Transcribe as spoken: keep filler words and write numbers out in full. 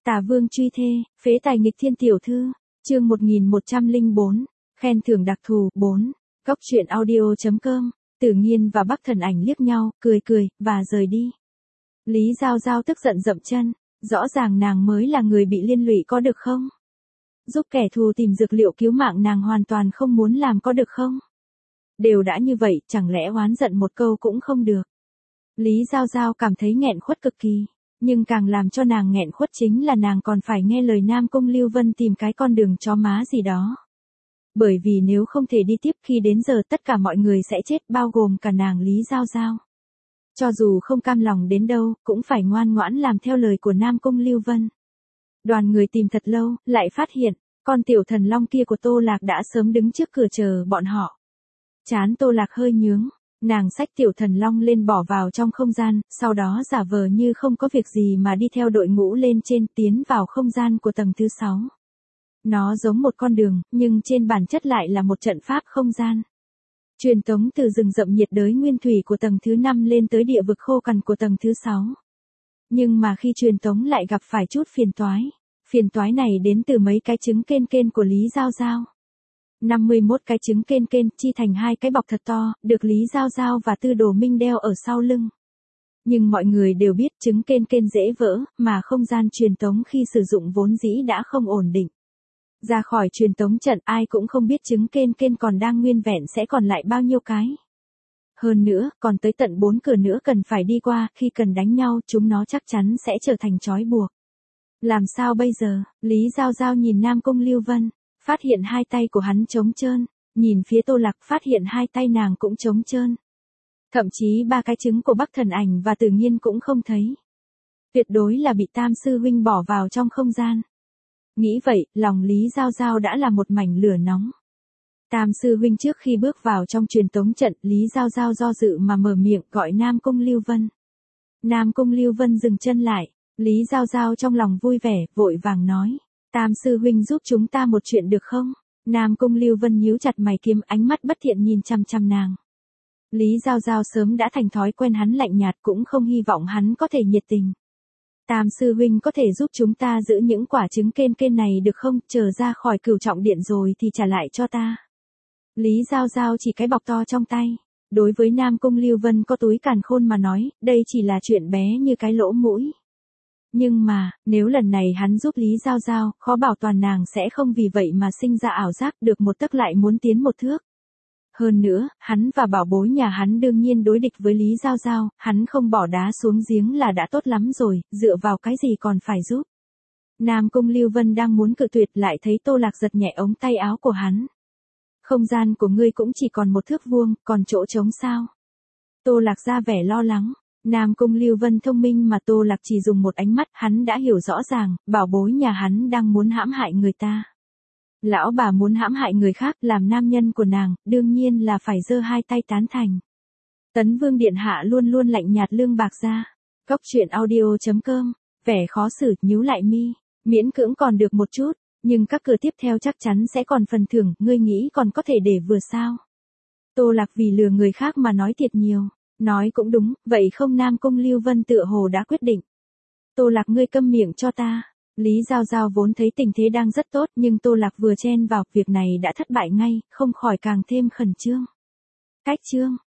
Tả Vương truy thê, phế tài nghịch thiên tiểu thư, chương một nghìn một trăm lẻ bốn, khen thưởng đặc thù, bốn, góc truyện audio.com, Tử Nghiên và Bắc Thần Ảnh liếc nhau, cười cười, và rời đi. Lý Giao Giao tức giận dậm chân, rõ ràng nàng mới là người bị liên lụy có được không? Giúp kẻ thù tìm dược liệu cứu mạng nàng hoàn toàn không muốn làm có được không? Đều đã như vậy, chẳng lẽ oán giận một câu cũng không được? Lý Giao Giao cảm thấy nghẹn khuất cực kỳ, nhưng càng làm cho nàng nghẹn khuất chính là nàng còn phải nghe lời Nam Cung Lưu Vân tìm cái con đường chó má gì đó. Bởi vì nếu không thể đi tiếp khi đến giờ tất cả mọi người sẽ chết bao gồm cả nàng Lý Giao Giao. Cho dù không cam lòng đến đâu, cũng phải ngoan ngoãn làm theo lời của Nam Cung Lưu Vân. Đoàn người tìm thật lâu, lại phát hiện, con tiểu thần long kia của Tô Lạc đã sớm đứng trước cửa chờ bọn họ. Chán Tô Lạc hơi nhướng, nàng xách tiểu thần long lên bỏ vào trong không gian, sau đó giả vờ như không có việc gì mà đi theo đội ngũ lên trên tiến vào không gian của tầng thứ sáu. Nó giống một con đường, nhưng trên bản chất lại là một trận pháp không gian. Truyền tống từ rừng rậm nhiệt đới nguyên thủy của tầng thứ năm lên tới địa vực khô cằn của tầng thứ sáu. Nhưng mà khi truyền tống lại gặp phải chút phiền toái. Phiền toái này đến từ mấy cái trứng kên kên của Lý Giao Giao. năm mươi mốt cái trứng kên kên chi thành hai cái bọc thật to, được Lý Giao Giao và Tư Đồ Minh đeo ở sau lưng. Nhưng mọi người đều biết trứng kên kên dễ vỡ, mà không gian truyền tống khi sử dụng vốn dĩ đã không ổn định. Ra khỏi truyền tống trận ai cũng không biết trứng kên kên còn đang nguyên vẹn sẽ còn lại bao nhiêu cái. Hơn nữa, còn tới tận bốn cửa nữa cần phải đi qua, khi cần đánh nhau chúng nó chắc chắn sẽ trở thành trói buộc. Làm sao bây giờ? Lý Giao Giao nhìn Nam Cung Lưu Vân, phát hiện hai tay của hắn trống trơn, nhìn phía Tô Lạc phát hiện hai tay nàng cũng trống trơn. Thậm chí ba cái trứng của Bắc Thần Ảnh và Tử Nghiên cũng không thấy. Tuyệt đối là bị Tam Sư Huynh bỏ vào trong không gian. Nghĩ vậy, lòng Lý Giao Giao đã là một mảnh lửa nóng. Tam Sư Huynh trước khi bước vào trong truyền tống trận, Lý Giao Giao do dự mà mở miệng gọi Nam Cung Lưu Vân. Nam Cung Lưu Vân dừng chân lại, Lý Giao Giao trong lòng vui vẻ, vội vàng nói. Tam Sư Huynh giúp chúng ta một chuyện được không? Nam Cung Lưu Vân nhíu chặt mày kiếm ánh mắt bất thiện nhìn chăm chăm nàng. Lý Giao Giao sớm đã thành thói quen hắn lạnh nhạt cũng không hy vọng hắn có thể nhiệt tình. Tam Sư Huynh có thể giúp chúng ta giữ những quả trứng kên kên này được không? Chờ ra khỏi cửu trọng điện rồi thì trả lại cho ta. Lý Giao Giao chỉ cái bọc to trong tay. Đối với Nam Cung Lưu Vân có túi càn khôn mà nói, đây chỉ là chuyện bé như cái lỗ mũi. Nhưng mà, nếu lần này hắn giúp Lý Giao Giao, khó bảo toàn nàng sẽ không vì vậy mà sinh ra ảo giác được một tấc lại muốn tiến một thước. Hơn nữa, hắn và bảo bối nhà hắn đương nhiên đối địch với Lý Giao Giao, hắn không bỏ đá xuống giếng là đã tốt lắm rồi, dựa vào cái gì còn phải giúp. Nam Cung Lưu Vân đang muốn cự tuyệt lại thấy Tô Lạc giật nhẹ ống tay áo của hắn. Không gian của ngươi cũng chỉ còn một thước vuông, còn chỗ trống sao? Tô Lạc ra vẻ lo lắng. Nam Cung Lưu Vân thông minh mà Tô Lạc chỉ dùng một ánh mắt hắn đã hiểu rõ ràng, bảo bối nhà hắn đang muốn hãm hại người ta. Lão bà muốn hãm hại người khác làm nam nhân của nàng, đương nhiên là phải giơ hai tay tán thành. Tấn Vương Điện Hạ luôn luôn lạnh nhạt lương bạc ra. Góc truyện audio.com, vẻ khó xử, nhíu lại mi, miễn cưỡng còn được một chút, nhưng các cửa tiếp theo chắc chắn sẽ còn phần thưởng, ngươi nghĩ còn có thể để vừa sao? Tô Lạc vì lừa người khác mà nói thiệt nhiều. Nói cũng đúng, vậy không? Nam Cung Lưu Vân tựa hồ đã quyết định. Tô Lạc ngươi câm miệng cho ta. Lý Giao Giao vốn thấy tình thế đang rất tốt nhưng Tô Lạc vừa chen vào, việc này đã thất bại ngay, không khỏi càng thêm khẩn trương. Cách chương.